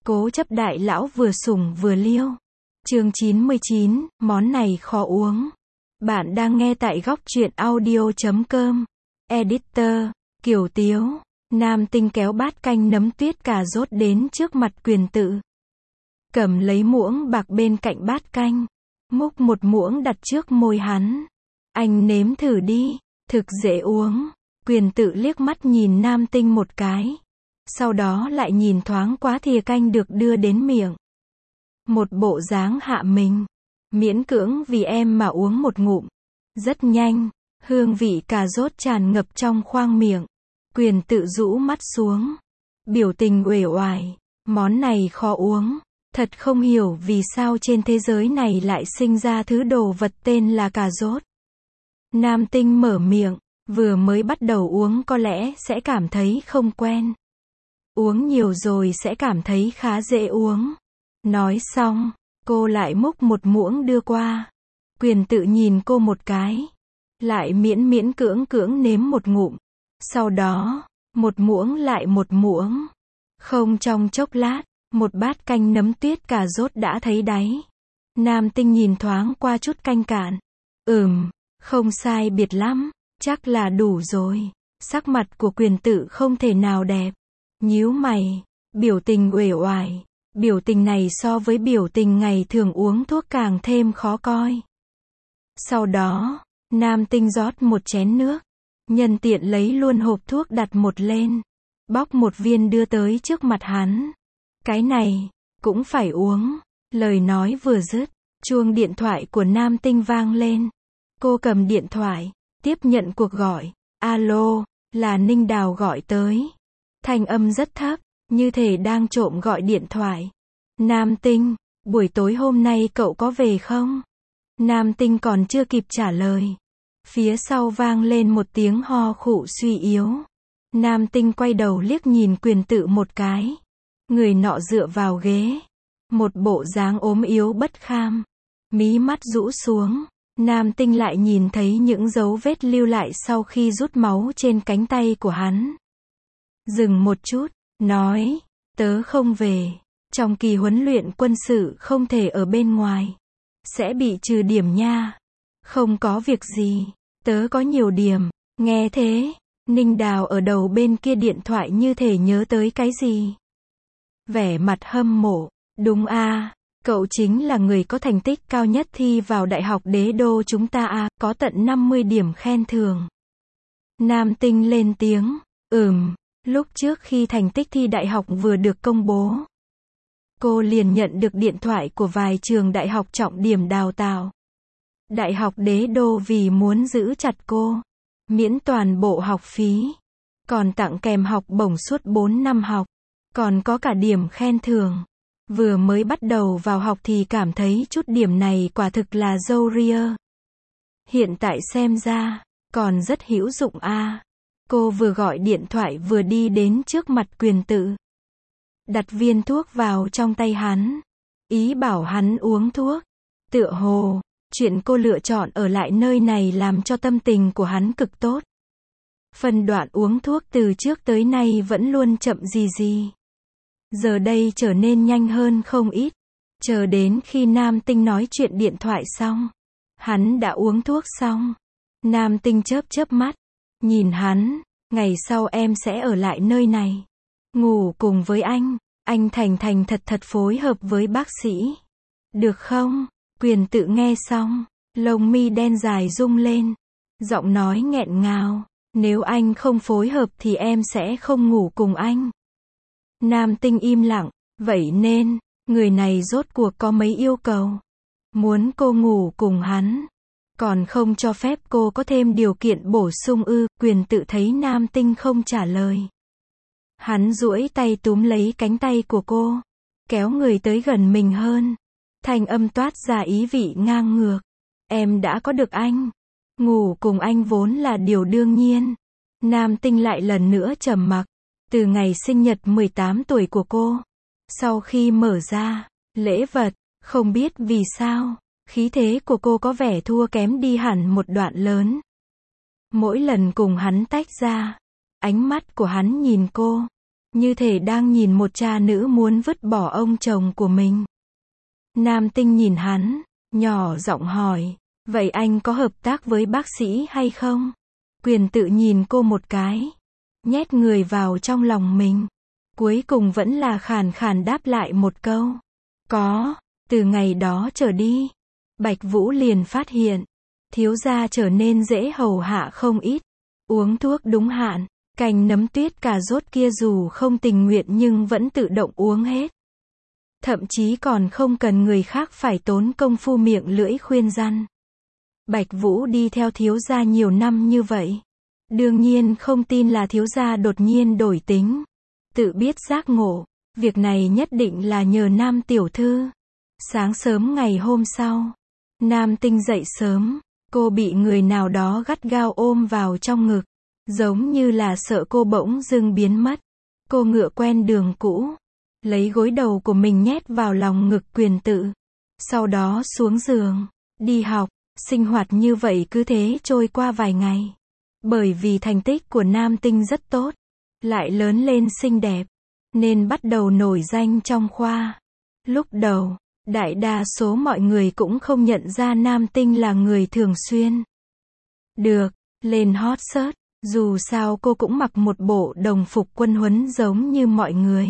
Cố chấp đại lão vừa sủng vừa liêu. Chương 99, món này khó uống. Bạn đang nghe tại góc truyện audio.com. Editor, Kiều Tiếu. Nam Tinh kéo bát canh nấm tuyết cà rốt đến trước mặt Quyền Tự. Cầm lấy muỗng bạc bên cạnh bát canh. Múc một muỗng đặt trước môi hắn. Anh nếm thử đi, thực dễ uống. Quyền Tự liếc mắt nhìn Nam Tinh một cái. Sau đó lại nhìn thoáng qua thìa canh được đưa đến miệng. Một bộ dáng hạ mình. Miễn cưỡng vì em mà uống một ngụm. Rất nhanh, hương vị cà rốt tràn ngập trong khoang miệng. Quyền Tự rũ mắt xuống. Biểu tình uể oải. Món này khó uống. Thật không hiểu vì sao trên thế giới này lại sinh ra thứ đồ vật tên là cà rốt. Nam Tinh mở miệng. Vừa mới bắt đầu uống có lẽ sẽ cảm thấy không quen. Uống nhiều rồi sẽ cảm thấy khá dễ uống. Nói xong, cô lại múc một muỗng đưa qua. Quyền Tự nhìn cô một cái. Lại miễn cưỡng nếm một ngụm. Sau đó, một muỗng lại một muỗng. Không trong chốc lát, một bát canh nấm tuyết cà rốt đã thấy đáy. Nam Tinh nhìn thoáng qua chút canh cạn. Không sai biệt lắm, chắc là đủ rồi. Sắc mặt của Quyền Tự không thể nào đẹp. Nhíu mày, biểu tình uể oải. Biểu tình này so với biểu tình ngày thường uống thuốc càng thêm khó coi. Sau đó, Nam Tinh rót một chén nước. Nhân tiện lấy luôn hộp thuốc đặt một lên. Bóc một viên đưa tới trước mặt hắn. Cái này, cũng phải uống. Lời nói vừa dứt, chuông điện thoại của Nam Tinh vang lên. Cô cầm điện thoại, tiếp nhận cuộc gọi. Alo, là Ninh Đào gọi tới. Thanh âm rất thấp, như thể đang trộm gọi điện thoại. Nam Tinh, buổi tối hôm nay cậu có về không? Nam Tinh còn chưa kịp trả lời. Phía sau vang lên một tiếng ho khụ suy yếu. Nam Tinh quay đầu liếc nhìn Quyền Tự một cái. Người nọ dựa vào ghế. Một bộ dáng ốm yếu bất kham. Mí mắt rũ xuống. Nam Tinh lại nhìn thấy những dấu vết lưu lại sau khi rút máu trên cánh tay của hắn. Dừng một chút, nói, tớ không về. Trong kỳ huấn luyện quân sự không thể ở bên ngoài. Sẽ bị trừ điểm nha. Không có việc gì, tớ có nhiều điểm. Nghe thế, Ninh Đào ở đầu bên kia điện thoại như thể nhớ tới cái gì. Vẻ mặt hâm mộ, đúng a, cậu chính là người có thành tích cao nhất thi vào Đại học Đế Đô chúng ta a, có tận 50 điểm khen thưởng. Nam Tinh lên tiếng, lúc trước khi thành tích thi đại học vừa được công bố, cô liền nhận được điện thoại của vài trường đại học trọng điểm đào tạo. Đại học Đế Đô vì muốn giữ chặt cô, miễn toàn bộ học phí, còn tặng kèm học bổng suốt 4 năm học, còn có cả điểm khen thưởng. Vừa mới bắt đầu vào học thì cảm thấy chút điểm này quả thực là râu ria. Hiện tại xem ra, còn rất hữu dụng a. Cô vừa gọi điện thoại vừa đi đến trước mặt Quyền Tự. Đặt viên thuốc vào trong tay hắn. Ý bảo hắn uống thuốc. Tựa hồ, chuyện cô lựa chọn ở lại nơi này làm cho tâm tình của hắn cực tốt. Phân đoạn uống thuốc từ trước tới nay vẫn luôn chậm gì. Giờ đây trở nên nhanh hơn không ít. Chờ đến khi Nam Tinh nói chuyện điện thoại xong. Hắn đã uống thuốc xong. Nam Tinh chớp mắt. Nhìn hắn, ngày sau em sẽ ở lại nơi này. Ngủ cùng với anh thành thật phối hợp với bác sĩ. Được không? Quyền Tự nghe xong, lông mi đen dài rung lên. Giọng nói nghẹn ngào, nếu anh không phối hợp thì em sẽ không ngủ cùng anh. Nam Tinh im lặng, vậy nên, người này rốt cuộc có mấy yêu cầu. Muốn cô ngủ cùng hắn. Còn không cho phép cô có thêm điều kiện bổ sung ư? Quyền Tự thấy Nam Tinh không trả lời. Hắn duỗi tay túm lấy cánh tay của cô. Kéo người tới gần mình hơn. Thanh âm toát ra ý vị ngang ngược. Em đã có được anh. Ngủ cùng anh vốn là điều đương nhiên. Nam Tinh lại lần nữa trầm mặc. Từ ngày sinh nhật 18 tuổi của cô. Sau khi mở ra lễ vật, không biết vì sao, khí thế của cô có vẻ thua kém đi hẳn một đoạn lớn. Mỗi lần cùng hắn tách ra, ánh mắt của hắn nhìn cô, như thể đang nhìn một cha nữ muốn vứt bỏ ông chồng của mình. Nam Tinh nhìn hắn, nhỏ giọng hỏi, vậy anh có hợp tác với bác sĩ hay không? Quyền tự nhìn cô một cái, nhét người vào trong lòng mình. Cuối cùng vẫn là khàn khàn đáp lại một câu. Có. Từ ngày đó trở đi, Bạch Vũ liền phát hiện, thiếu gia trở nên dễ hầu hạ không ít. Uống thuốc đúng hạn, cành nấm tuyết cà rốt kia dù không tình nguyện nhưng vẫn tự động uống hết. Thậm chí còn không cần người khác phải tốn công phu miệng lưỡi khuyên răn. Bạch Vũ đi theo thiếu gia nhiều năm như vậy. Đương nhiên không tin là thiếu gia đột nhiên đổi tính. Tự biết giác ngộ, việc này nhất định là nhờ Nam tiểu thư. Sáng sớm ngày hôm sau, Nam Tinh dậy sớm, cô bị người nào đó gắt gao ôm vào trong ngực, giống như là sợ cô bỗng dưng biến mất. Cô ngựa quen đường cũ, lấy gối đầu của mình nhét vào lòng ngực Quyền tự. Sau đó xuống giường, đi học, sinh hoạt như vậy cứ thế trôi qua vài ngày. Bởi vì thành tích của Nam Tinh rất tốt, lại lớn lên xinh đẹp, nên bắt đầu nổi danh trong khoa. Lúc đầu, đại đa số mọi người cũng không nhận ra Nam Tinh là người thường xuyên được lên hot search, dù sao cô cũng mặc một bộ đồng phục quân huấn giống như mọi người.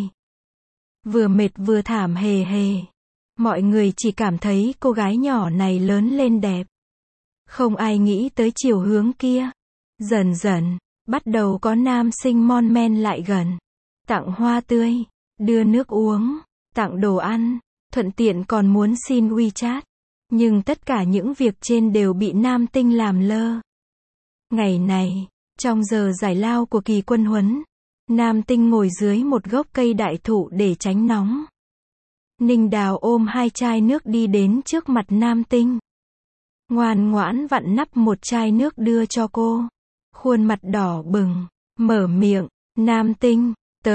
Vừa mệt vừa thảm hề hề. Mọi người chỉ cảm thấy cô gái nhỏ này lớn lên đẹp. Không ai nghĩ tới chiều hướng kia. Dần dần, bắt đầu có nam sinh mon men lại gần. Tặng hoa tươi, đưa nước uống, tặng đồ ăn, thuận tiện còn muốn xin WeChat. Nhưng tất cả những việc trên đều bị Nam Tinh làm lơ. Ngày này, trong giờ giải lao của kỳ quân huấn, Nam Tinh ngồi dưới một gốc cây đại thụ để tránh nóng. Ninh Đào ôm 2 chai nước đi đến trước mặt Nam Tinh. Ngoan ngoãn vặn nắp một chai nước đưa cho cô. Khuôn mặt đỏ bừng, mở miệng, Nam Tinh,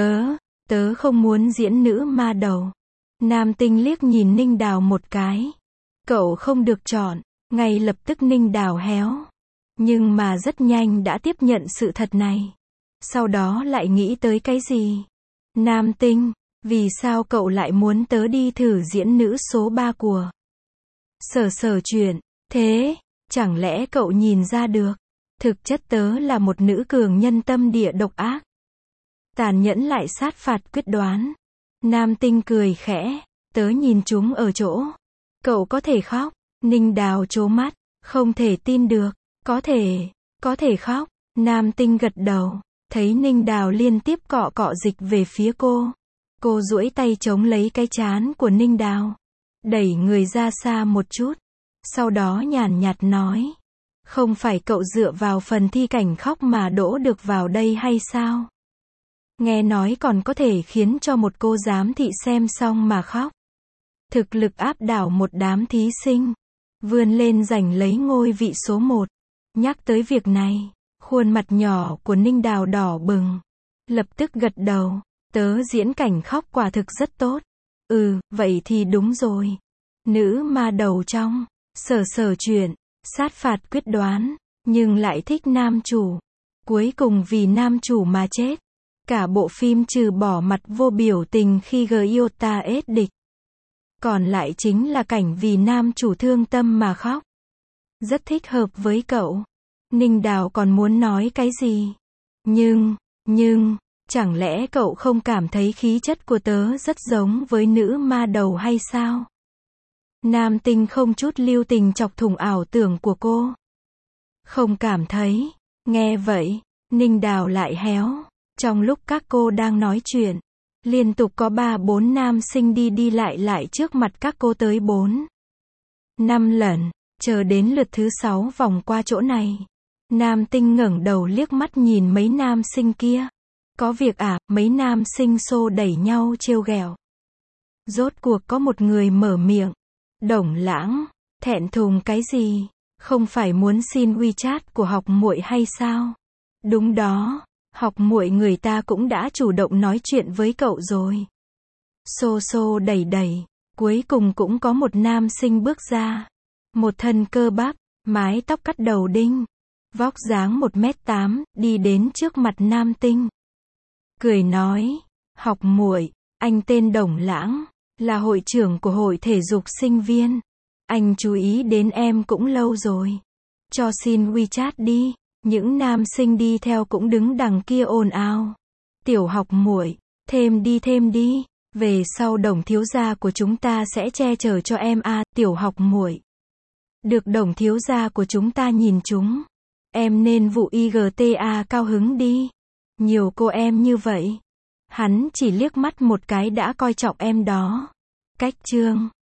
tớ không muốn diễn nữ ma đầu. Nam Tinh liếc nhìn Ninh Đào một cái. Cậu không được chọn, ngay lập tức Ninh Đào héo. Nhưng mà rất nhanh đã tiếp nhận sự thật này. Sau đó lại nghĩ tới cái gì? Nam Tinh, vì sao cậu lại muốn tớ đi thử diễn nữ số 3 của Sở Chuyện? Thế, chẳng lẽ cậu nhìn ra được? Thực chất tớ là một nữ cường nhân tâm địa độc ác. Tàn nhẫn lại sát phạt quyết đoán. Nam Tinh cười khẽ, tớ nhìn chúng ở chỗ. Cậu có thể khóc. Ninh Đào trố mắt, không thể tin được. Có thể khóc. Nam Tinh gật đầu, thấy Ninh Đào liên tiếp cọ dịch về phía cô. Cô duỗi tay chống lấy cái trán của Ninh Đào, đẩy người ra xa một chút. Sau đó nhàn nhạt nói, không phải cậu dựa vào phần thi cảnh khóc mà đỗ được vào đây hay sao? Nghe nói còn có thể khiến cho một cô giám thị xem xong mà khóc. Thực lực áp đảo một đám thí sinh, vươn lên giành lấy ngôi vị số 1. Nhắc tới việc này, khuôn mặt nhỏ của Ninh Đào đỏ bừng. Lập tức gật đầu, tớ diễn cảnh khóc quả thực rất tốt. Vậy thì đúng rồi. Nữ ma đầu trong Sở Chuyện, sát phạt quyết đoán, nhưng lại thích nam chủ. Cuối cùng vì nam chủ mà chết. Cả bộ phim trừ bỏ mặt vô biểu tình khi Gyota ết địch. Còn lại chính là cảnh vì nam chủ thương tâm mà khóc. Rất thích hợp với cậu. Ninh Đào còn muốn nói cái gì? Nhưng, chẳng lẽ cậu không cảm thấy khí chất của tớ rất giống với nữ ma đầu hay sao? Nam Tinh không chút lưu tình chọc thủng ảo tưởng của cô. Không cảm thấy. Nghe vậy, Ninh Đào lại héo. Trong lúc các cô đang nói chuyện, liên tục có 3-4 nam sinh đi lại trước mặt các cô tới 4-5 lần, chờ đến lượt thứ 6 vòng qua chỗ này. Nam Tinh ngẩng đầu liếc mắt nhìn mấy nam sinh kia. Có việc à? Mấy nam sinh xô đẩy nhau trêu ghẹo. Rốt cuộc có một người mở miệng. Đồng Lãng, thẹn thùng cái gì? Không phải muốn xin WeChat của học muội hay sao? Đúng đó, học muội người ta cũng đã chủ động nói chuyện với cậu rồi. Xô đẩy, cuối cùng cũng có một nam sinh bước ra. Một thân cơ bắp, mái tóc cắt đầu đinh, vóc dáng 1m8, đi đến trước mặt Nam Tinh. Cười nói, Học muội, anh tên Đồng Lãng, là hội trưởng của hội thể dục sinh viên. Anh chú ý đến em cũng lâu rồi. Cho xin WeChat đi. Những nam sinh đi theo cũng đứng đằng kia ồn ào. Tiểu học muội, thêm đi. Về sau Đồng thiếu gia của chúng ta sẽ che chở cho em à, tiểu học muội. Được Đồng thiếu gia của chúng ta nhìn chúng. Em nên vụ IGTA cao hứng đi. Nhiều cô em như vậy. Hắn chỉ liếc mắt một cái đã coi trọng em đó. Cách chương